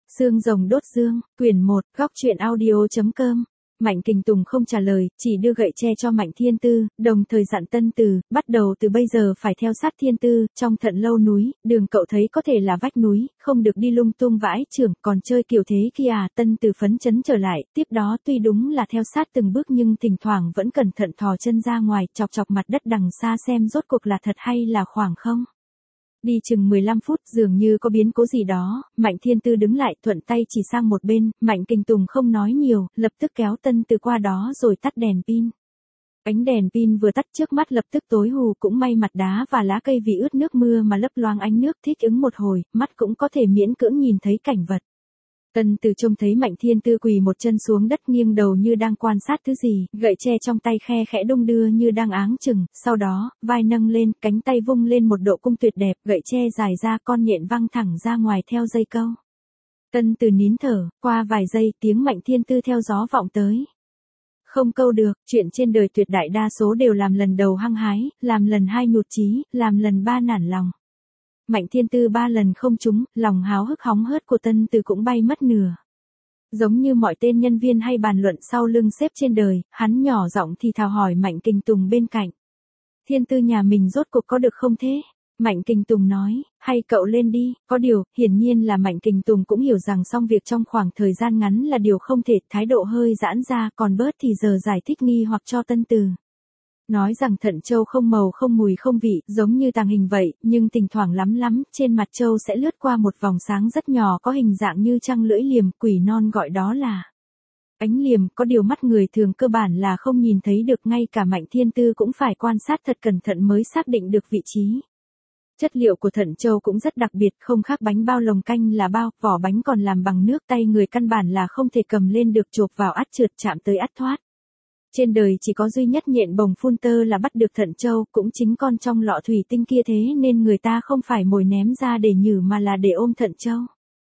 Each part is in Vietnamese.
Xương rồng đốt dương, quyển 1, góc truyện audio.com. Mạnh Kình Tùng không trả lời, chỉ đưa gậy tre cho Mạnh Thiên Tư, đồng thời dặn Tân Từ, bắt đầu từ bây giờ phải theo sát Thiên Tư, trong Thận Lâu núi, đường cậu thấy có thể là vách núi, không được đi lung tung vãi chưởng, còn chơi kiểu thế kia à. Tân Từ phấn chấn trở lại, tiếp đó tuy đúng là theo sát từng bước nhưng thỉnh thoảng vẫn cẩn thận thò chân ra ngoài, chọc chọc mặt đất đằng xa xem rốt cuộc là thật hay là khoảng không. Đi chừng 15 phút dường như có biến cố gì đó, Mạnh Thiên Tư đứng lại thuận tay chỉ sang một bên, Mạnh Kình Tùng không nói nhiều, lập tức kéo Tân Từ qua đó rồi tắt đèn pin. Ánh đèn pin vừa tắt trước mắt lập tức tối hù, cũng may mặt đá và lá cây vì ướt nước mưa mà lấp loáng ánh nước, thích ứng một hồi, mắt cũng có thể miễn cưỡng nhìn thấy cảnh vật. Tân Từ trông thấy Mạnh Thiên Tư quỳ một chân xuống đất nghiêng đầu như đang quan sát thứ gì, gậy tre trong tay khe khẽ đung đưa như đang áng chừng, sau đó, vai nâng lên, cánh tay vung lên một độ cung tuyệt đẹp, gậy tre dài ra con nhện văng thẳng ra ngoài theo dây câu. Tân Từ nín thở, qua vài giây tiếng Mạnh Thiên Tư theo gió vọng tới. Không câu được, chuyện trên đời tuyệt đại đa số đều làm lần đầu hăng hái, làm lần hai nhụt chí, làm lần ba nản lòng. Mạnh Thiên Tư 3 lần không trúng, lòng háo hức hóng hớt của Tân Từ cũng bay mất nửa. Giống như mọi tên nhân viên hay bàn luận sau lưng sếp trên đời, hắn nhỏ giọng thì thào hỏi Mạnh Kình Tùng bên cạnh. Thiên Tư nhà mình rốt cuộc có được không thế? Mạnh Kình Tùng nói, hay cậu lên đi, có điều, hiển nhiên là Mạnh Kình Tùng cũng hiểu rằng xong việc trong khoảng thời gian ngắn là điều không thể, thái độ hơi giãn ra, còn bớt thì giờ giải thích nghi hoặc cho Tân Từ. Nói rằng thận châu không màu không mùi không vị, giống như tàng hình vậy, nhưng thỉnh thoảng lắm, trên mặt châu sẽ lướt qua một vòng sáng rất nhỏ có hình dạng như trăng lưỡi liềm, quỷ non gọi đó là ánh liềm, có điều mắt người thường cơ bản là không nhìn thấy được, ngay cả Mạnh Thiên Tư cũng phải quan sát thật cẩn thận mới xác định được vị trí. Chất liệu của thận châu cũng rất đặc biệt, không khác bánh bao lồng canh là bao, vỏ bánh còn làm bằng nước, tay người căn bản là không thể cầm lên được, chộp vào ắt trượt, chạm tới ắt thoát. Trên đời chỉ có duy nhất nhện bồng phun tơ là bắt được thận châu, cũng chính con trong lọ thủy tinh kia, thế nên người ta không phải mồi ném ra để nhử mà là để ôm thận châu.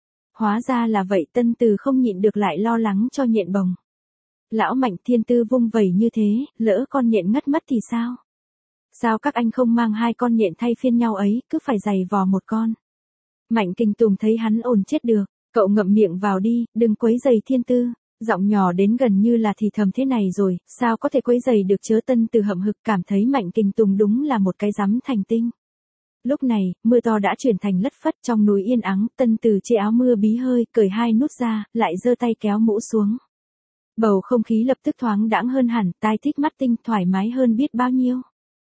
Hóa ra là vậy, Tân Từ không nhịn được lại lo lắng cho nhện bồng. Lão Mạnh Thiên Tư vung vẩy như thế, lỡ con nhện ngất mất thì sao? Sao các anh không mang 2 con nhện thay phiên nhau ấy, cứ phải giày vò một con? Mạnh Kình Tùng thấy hắn ổn chết được, cậu ngậm miệng vào đi, đừng quấy rầy Thiên Tư. Giọng nhỏ đến gần như là thì thầm, thế này rồi, sao có thể quấy rầy được chớ. Tân Từ hậm hực cảm thấy Mạnh Kình Tùng đúng là một cái rắm thành tinh. Lúc này, mưa to đã chuyển thành lất phất, trong núi yên ắng, Tân Từ chê áo mưa bí hơi, cởi 2 nút ra, lại giơ tay kéo mũ xuống. Bầu không khí lập tức thoáng đãng hơn hẳn, tai thích mắt tinh, thoải mái hơn biết bao nhiêu.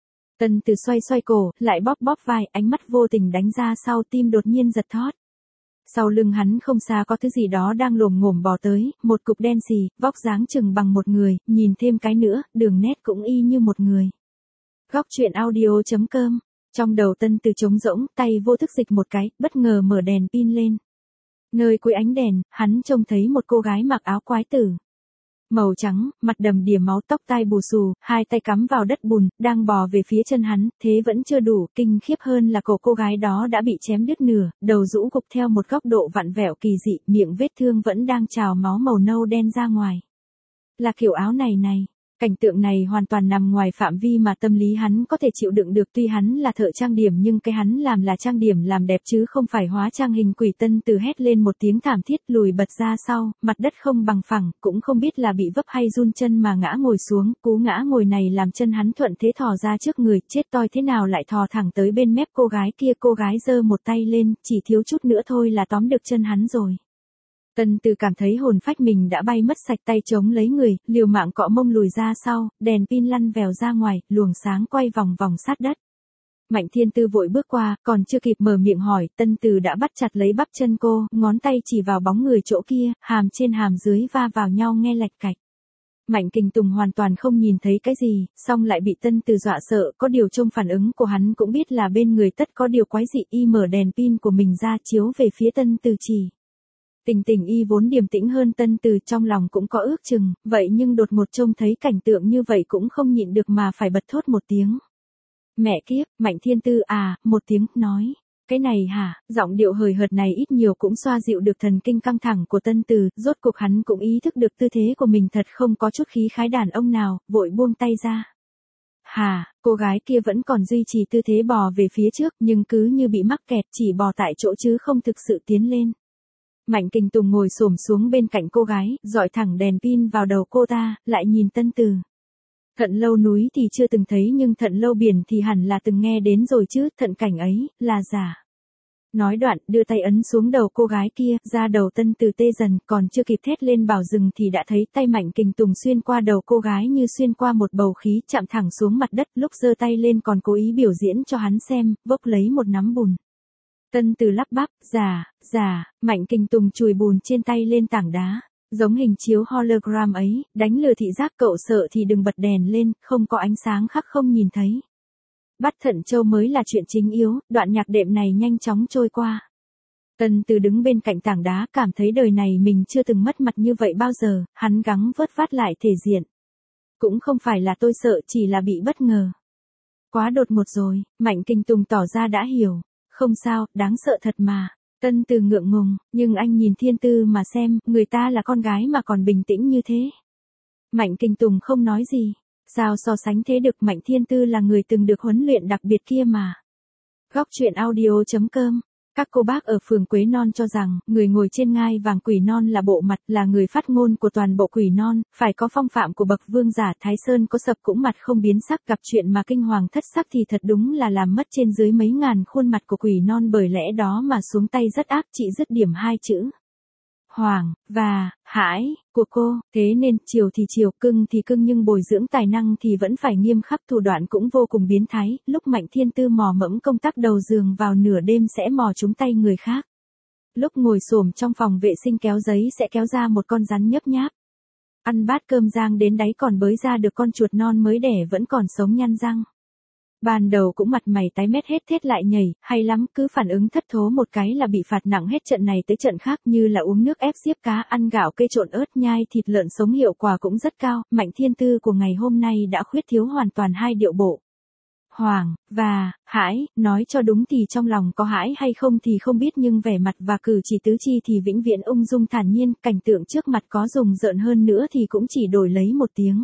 Tân Từ xoay cổ, lại bóp vai, ánh mắt vô tình đánh ra sau, tim đột nhiên giật thót. Sau lưng hắn không xa có thứ gì đó đang lồm ngồm bò tới, một cục đen xì, vóc dáng chừng bằng một người, nhìn thêm cái nữa, đường nét cũng y như một người. Góc truyện audio.com. Trong đầu Tân Từ trống rỗng, tay vô thức dịch một cái, bất ngờ mở đèn pin lên. Nơi cuối ánh đèn, hắn trông thấy một cô gái mặc áo quái tử màu trắng, mặt đầm đìa máu, tóc tai bù xù, 2 tay cắm vào đất bùn, đang bò về phía chân hắn, thế vẫn chưa đủ, kinh khiếp hơn là cổ cô gái đó đã bị chém đứt nửa, đầu rũ gục theo một góc độ vặn vẹo kỳ dị, miệng vết thương vẫn đang trào máu màu nâu đen ra ngoài. Là kiểu áo này. Cảnh tượng này hoàn toàn nằm ngoài phạm vi mà tâm lý hắn có thể chịu đựng được, tuy hắn là thợ trang điểm nhưng cái hắn làm là trang điểm làm đẹp chứ không phải hóa trang hình quỷ. Tân Từ hét lên một tiếng thảm thiết, lùi bật ra sau, mặt đất không bằng phẳng, cũng không biết là bị vấp hay run chân mà ngã ngồi xuống, cú ngã ngồi này làm chân hắn thuận thế thò ra trước người, chết toi thế nào lại thò thẳng tới bên mép cô gái kia, cô gái giơ một tay lên, chỉ thiếu chút nữa thôi là tóm được chân hắn rồi. Tân Từ cảm thấy hồn phách mình đã bay mất sạch, tay chống lấy người, liều mạng cọ mông lùi ra sau, đèn pin lăn vèo ra ngoài, luồng sáng quay vòng vòng sát đất. Mạnh Thiên Tư vội bước qua, còn chưa kịp mở miệng hỏi, Tân Từ đã bắt chặt lấy bắp chân cô, ngón tay chỉ vào bóng người chỗ kia, hàm trên hàm dưới va vào nhau nghe lạch cạch. Mạnh Kình Tùng hoàn toàn không nhìn thấy cái gì, song lại bị Tân Từ dọa sợ, có điều trong phản ứng của hắn cũng biết là bên người tất có điều quái dị, y mở đèn pin của mình ra chiếu về phía Tân Từ chỉ. Tình y vốn điềm tĩnh hơn Tân Từ, trong lòng cũng có ước chừng, vậy nhưng đột ngột trông thấy cảnh tượng như vậy cũng không nhịn được mà phải bật thốt một tiếng. Mẹ kiếp, Mạnh Thiên Tư à, một tiếng, nói. Cái này hả, giọng điệu hời hợt này ít nhiều cũng xoa dịu được thần kinh căng thẳng của Tân Từ, rốt cuộc hắn cũng ý thức được tư thế của mình thật không có chút khí khái đàn ông nào, vội buông tay ra. Hà, cô gái kia vẫn còn duy trì tư thế bò về phía trước nhưng cứ như bị mắc kẹt, chỉ bò tại chỗ chứ không thực sự tiến lên. Mạnh Kình Tùng ngồi xổm xuống bên cạnh cô gái, dọi thẳng đèn pin vào đầu cô ta, lại nhìn Tân Từ. Thận lâu núi thì chưa từng thấy nhưng thận lâu biển thì hẳn là từng nghe đến rồi chứ, thận cảnh ấy, là giả. Nói đoạn, đưa tay ấn xuống đầu cô gái kia, da đầu Tân Từ tê dần, còn chưa kịp thét lên bảo dừng thì đã thấy tay Mạnh Kình Tùng xuyên qua đầu cô gái như xuyên qua một bầu khí, chạm thẳng xuống mặt đất, lúc giơ tay lên còn cố ý biểu diễn cho hắn xem, vốc lấy một nắm bùn. Tân Từ lắp bắp, giả, Mạnh Kình Tùng chùi bùn trên tay lên tảng đá, giống hình chiếu hologram ấy, đánh lừa thị giác cậu sợ thì đừng bật đèn lên, không có ánh sáng khác không nhìn thấy. Bắt thận châu mới là chuyện chính yếu, đoạn nhạc đệm này nhanh chóng trôi qua. Tân Từ đứng bên cạnh tảng đá cảm thấy đời này mình chưa từng mất mặt như vậy bao giờ, hắn gắng vớt vát lại thể diện. Cũng không phải là tôi sợ, chỉ là bị bất ngờ. Quá đột ngột rồi, Mạnh Kình Tùng tỏ ra đã hiểu. Không sao, đáng sợ thật mà. Tân Từ ngượng ngùng, nhưng anh nhìn Thiên Tư mà xem, người ta là con gái mà còn bình tĩnh như thế. Mạnh Kình Tùng không nói gì. Sao so sánh thế được, Mạnh Thiên Tư là người từng được huấn luyện đặc biệt kia mà. Góc truyện audio.com. Các cô bác ở phường Quế Non cho rằng, người ngồi trên ngai vàng Quỷ Non là bộ mặt, là người phát ngôn của toàn bộ Quỷ Non, phải có phong phạm của bậc vương giả. Thái Sơn có sập cũng mặt không biến sắc, gặp chuyện mà kinh hoàng thất sắc thì thật đúng là làm mất trên dưới mấy ngàn khuôn mặt của Quỷ Non, bởi lẽ đó mà xuống tay rất ác. Chị dứt điểm hai chữ hoàng, và, hãi, của cô, thế nên, chiều thì chiều, cưng thì cưng nhưng bồi dưỡng tài năng thì vẫn phải nghiêm khắc, thủ đoạn cũng vô cùng biến thái, lúc Mạnh Thiên Tư mò mẫm công tắc đầu giường vào nửa đêm sẽ mò trúng tay người khác. Lúc ngồi xổm trong phòng vệ sinh kéo giấy sẽ kéo ra một con rắn nhấp nháp. Ăn bát cơm rang đến đáy còn bới ra được con chuột non mới đẻ vẫn còn sống nhăn răng. Ban đầu cũng mặt mày tái mét hết thét lại nhảy, hay lắm, cứ phản ứng thất thố một cái là bị phạt nặng hết trận này tới trận khác, như là uống nước ép xiếc cá, ăn gạo cây trộn ớt, nhai thịt lợn sống, hiệu quả cũng rất cao. Mạnh Thiên Tư của ngày hôm nay đã khuyết thiếu hoàn toàn hai điệu bộ. Hoàng, và, hãi, nói cho đúng thì trong lòng có hãi hay không thì không biết, nhưng vẻ mặt và cử chỉ tứ chi thì vĩnh viễn ung dung thản nhiên, cảnh tượng trước mặt có rùng rợn hơn nữa thì cũng chỉ đổi lấy một tiếng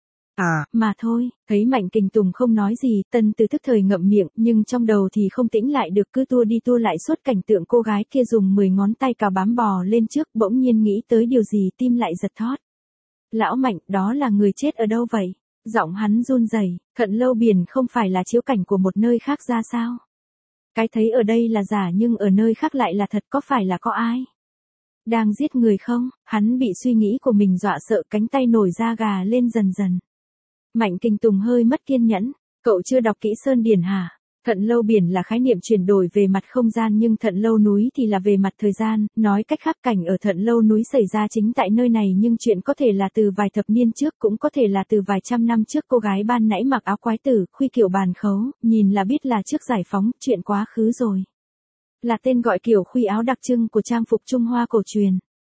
mà thôi. Thấy Mạnh Kình Tùng không nói gì, Tân Từ tức thời ngậm miệng, nhưng trong đầu thì không tĩnh lại được, cứ tua đi tua lại suốt cảnh tượng cô gái kia dùng 10 ngón tay cào bám bò lên trước, bỗng nhiên nghĩ tới điều gì, tim lại giật thót. Lão Mạnh, đó là người chết ở đâu vậy? Giọng hắn run rẩy. Thận lâu biển không phải là chiếu cảnh của một nơi khác ra sao? Cái thấy ở đây là giả nhưng ở nơi khác lại là thật, có phải là có ai đang giết người không? Hắn bị suy nghĩ của mình dọa sợ, cánh tay nổi da gà lên dần dần. Mạnh Kình Tùng hơi mất kiên nhẫn. Cậu chưa đọc kỹ Sơn Điển hả? Thận lâu biển là khái niệm chuyển đổi về mặt không gian, nhưng thận lâu núi thì là về mặt thời gian. Nói cách khác, cảnh ở thận lâu núi xảy ra chính tại nơi này, nhưng chuyện có thể là từ vài thập niên trước, cũng có thể là từ vài trăm năm trước. Cô gái ban nãy mặc áo quái tử, khuy kiểu bàn khấu, nhìn là biết là trước giải phóng, chuyện quá khứ rồi. Là tên gọi kiểu khuy áo đặc trưng của trang phục Trung Hoa cổ truyền.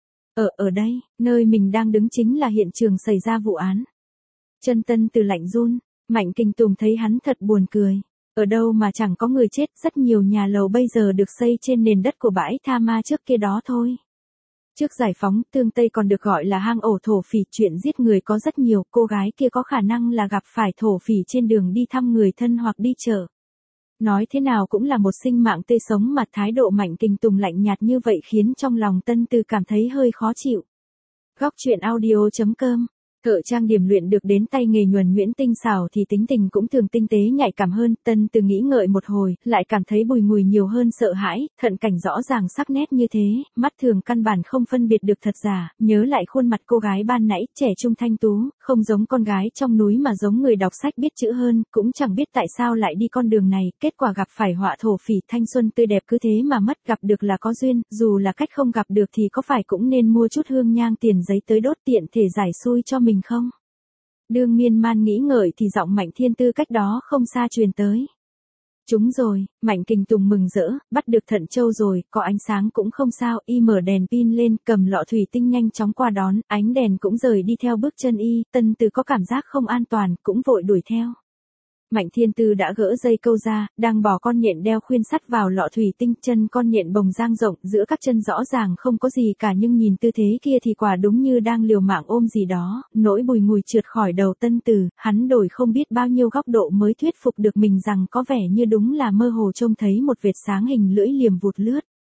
Ở đây, nơi mình đang đứng chính là hiện trường xảy ra vụ án. Chân Tân Từ lạnh run. Mạnh Kình Tùng thấy hắn thật buồn cười. Ở đâu mà chẳng có người chết, rất nhiều nhà lầu bây giờ được xây trên nền đất của bãi tha ma trước kia đó thôi. Trước giải phóng, Tương Tây còn được gọi là hang ổ thổ phỉ, chuyện giết người có rất nhiều, cô gái kia có khả năng là gặp phải thổ phỉ trên đường đi thăm người thân hoặc đi chợ. Nói thế nào cũng là một sinh mạng tươi sống, mà thái độ Mạnh Kình Tùng lạnh nhạt như vậy khiến trong lòng Tân Từ cảm thấy hơi khó chịu. Góc truyện audio.com. Thợ trang điểm luyện được đến tay nghề nhuần nhuyễn tinh xảo thì tính tình cũng thường tinh tế nhạy cảm hơn. Tân Từ nghĩ ngợi một hồi, lại cảm thấy bùi ngùi nhiều hơn sợ hãi. Thận cảnh rõ ràng sắc nét như thế, mắt thường căn bản không phân biệt được thật giả. Nhớ lại khuôn mặt cô gái ban nãy, trẻ trung thanh tú, không giống con gái trong núi mà giống người đọc sách biết chữ hơn. Cũng chẳng biết tại sao lại đi con đường này, kết quả gặp phải họa thổ phỉ. Thanh xuân tươi đẹp cứ thế mà mất, gặp được là có duyên, dù là cách không gặp được thì có phải cũng nên mua chút hương nhang tiền giấy tới đốt, tiện thể giải xui cho mình không? Đương miên man nghĩ ngợi thì giọng Mạnh Thiên Tư cách đó không xa truyền tới. Chúng rồi, Mạnh Kình Tùng mừng rỡ, bắt được thận châu rồi, có ánh sáng cũng không sao. Y mở đèn pin lên, cầm lọ thủy tinh nhanh chóng qua đón, ánh đèn cũng rời đi theo bước chân y. Tân Từ có cảm giác không an toàn, cũng vội đuổi theo. Mạnh Thiên Tư đã gỡ dây câu ra, đang bỏ con nhện đeo khuyên sắt vào lọ thủy tinh, chân con nhện bồng dang rộng, giữa các chân rõ ràng không có gì cả, nhưng nhìn tư thế kia thì quả đúng như đang liều mạng ôm gì đó. Nỗi bùi ngùi trượt khỏi đầu Tân Từ, hắn đổi không biết bao nhiêu góc độ mới thuyết phục được mình rằng có vẻ như đúng là mơ hồ trông thấy một vệt sáng hình lưỡi liềm vụt lướt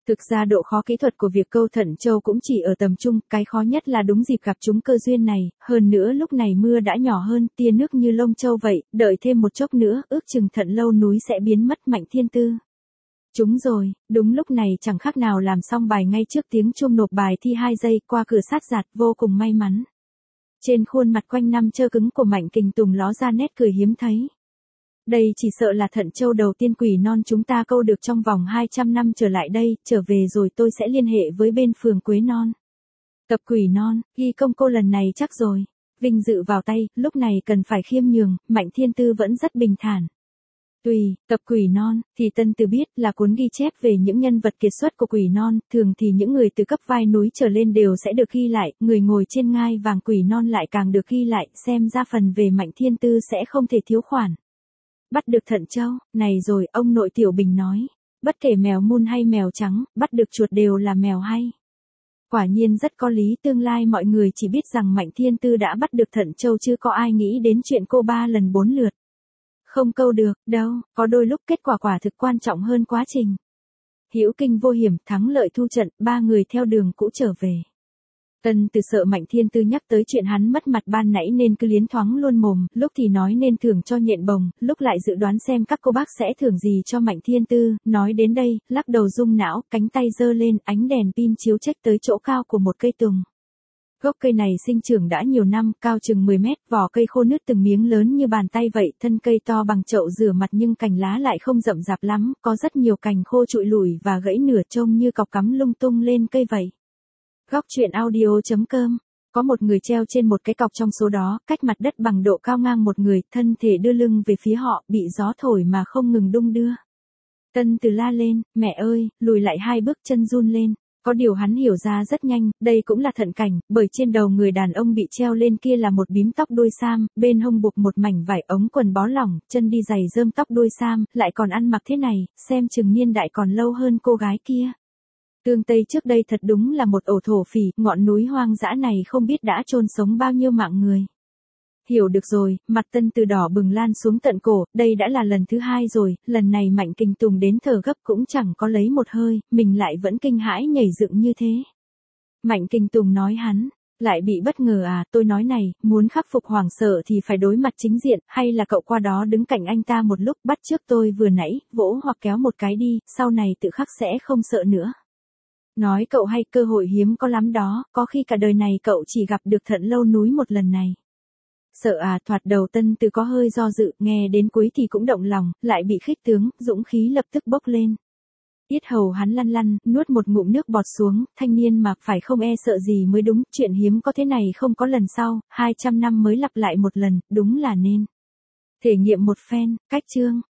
Thực ra độ khó kỹ thuật của việc câu thận châu cũng chỉ ở tầm trung, cái khó nhất là đúng dịp gặp chúng cơ duyên này, hơn nữa lúc này mưa đã nhỏ hơn, tia nước như lông châu vậy, đợi thêm một chốc nữa, ước chừng thận lâu núi sẽ biến mất. Mạnh Thiên Tư. Chúng rồi, đúng lúc này chẳng khác nào làm xong bài ngay trước tiếng chuông nộp bài thi 2 giây, qua cửa sát giạt, vô cùng may mắn. Trên khuôn mặt quanh năm trơ cứng của Mạnh Kình Tùng ló ra nét cười hiếm thấy. Đây chỉ sợ là thận châu đầu tiên quỷ non chúng ta câu được trong vòng 200 năm trở lại đây, trở về rồi tôi sẽ liên hệ với bên phường Quế Non. Tập quỷ non, ghi công cô lần này chắc rồi. Vinh dự vào tay, lúc này cần phải khiêm nhường, Mạnh Thiên Tư vẫn rất bình thản. Tùy, tập quỷ non, thì Tân Từ biết là cuốn ghi chép về những nhân vật kiệt xuất của quỷ non, thường thì những người từ cấp vai núi trở lên đều sẽ được ghi lại, người ngồi trên ngai vàng quỷ non lại càng được ghi lại, xem ra phần về Mạnh Thiên Tư sẽ không thể thiếu khoản. Bắt được thận châu, này rồi, ông nội Tiểu Bình nói, bất kể mèo mun hay mèo trắng, bắt được chuột đều là mèo hay. Quả nhiên rất có lý, tương lai mọi người chỉ biết rằng Mạnh Thiên Tư đã bắt được thận châu chứ có ai nghĩ đến chuyện cô 3 lần 4 lượt. Không câu được, đâu, có đôi lúc kết quả quả thực quan trọng hơn quá trình. Hữu kinh vô hiểm, thắng lợi thu trận, 3 người theo đường cũ trở về. Tân Từ sợ Mạnh Thiên Tư nhắc tới chuyện hắn mất mặt ban nãy nên cứ liến thoáng luôn mồm, lúc thì nói nên thưởng cho nhện bồng, lúc lại dự đoán xem các cô bác sẽ thưởng gì cho Mạnh Thiên Tư, nói đến đây, lắc đầu rung não, cánh tay giơ lên, ánh đèn pin chiếu chếch tới chỗ cao của một cây tùng. Gốc cây này sinh trưởng đã nhiều năm, cao chừng 10 mét, vỏ cây khô nứt từng miếng lớn như bàn tay vậy, thân cây to bằng chậu rửa mặt nhưng cành lá lại không rậm rạp lắm, có rất nhiều cành khô trụi lủi và gãy nửa trông như cọc cắm lung tung lên cây vậy. Góc truyện audio.com. Có một người treo trên một cái cọc trong số đó, cách mặt đất bằng độ cao ngang một người, thân thể đưa lưng về phía họ, bị gió thổi mà không ngừng đung đưa. Tân Từ la lên, mẹ ơi, lùi lại 2 bước, chân run lên. Có điều hắn hiểu ra rất nhanh, đây cũng là thận cảnh, bởi trên đầu người đàn ông bị treo lên kia là một bím tóc đuôi sam, bên hông buộc một mảnh vải ống quần bó lỏng, chân đi giày rơm tóc đuôi sam, lại còn ăn mặc thế này, xem chừng niên đại còn lâu hơn cô gái kia. Tương Tây trước đây thật đúng là một ổ thổ phỉ, ngọn núi hoang dã này không biết đã chôn sống bao nhiêu mạng người. Hiểu được rồi, mặt Tân Từ đỏ bừng lan xuống tận cổ, đây đã là lần thứ 2 rồi, lần này Mạnh Kình Tùng đến thở gấp cũng chẳng có lấy một hơi, mình lại vẫn kinh hãi nhảy dựng như thế. Mạnh Kình Tùng nói hắn, lại bị bất ngờ à, tôi nói này, muốn khắc phục hoảng sợ thì phải đối mặt chính diện, hay là cậu qua đó đứng cạnh anh ta một lúc bắt trước tôi vừa nãy, vỗ hoặc kéo một cái đi, sau này tự khắc sẽ không sợ nữa. Nói cậu hay, cơ hội hiếm có lắm đó, có khi cả đời này cậu chỉ gặp được thận lâu núi một lần này. Sợ à, thoạt đầu Tân Từ có hơi do dự, nghe đến cuối thì cũng động lòng, lại bị khích tướng, dũng khí lập tức bốc lên. Yết hầu hắn lăn lăn, nuốt một ngụm nước bọt xuống, thanh niên mà phải không e sợ gì mới đúng, chuyện hiếm có thế này không có lần sau, 200 năm mới lặp lại một lần, đúng là nên. Thể nghiệm một phen, cách chương.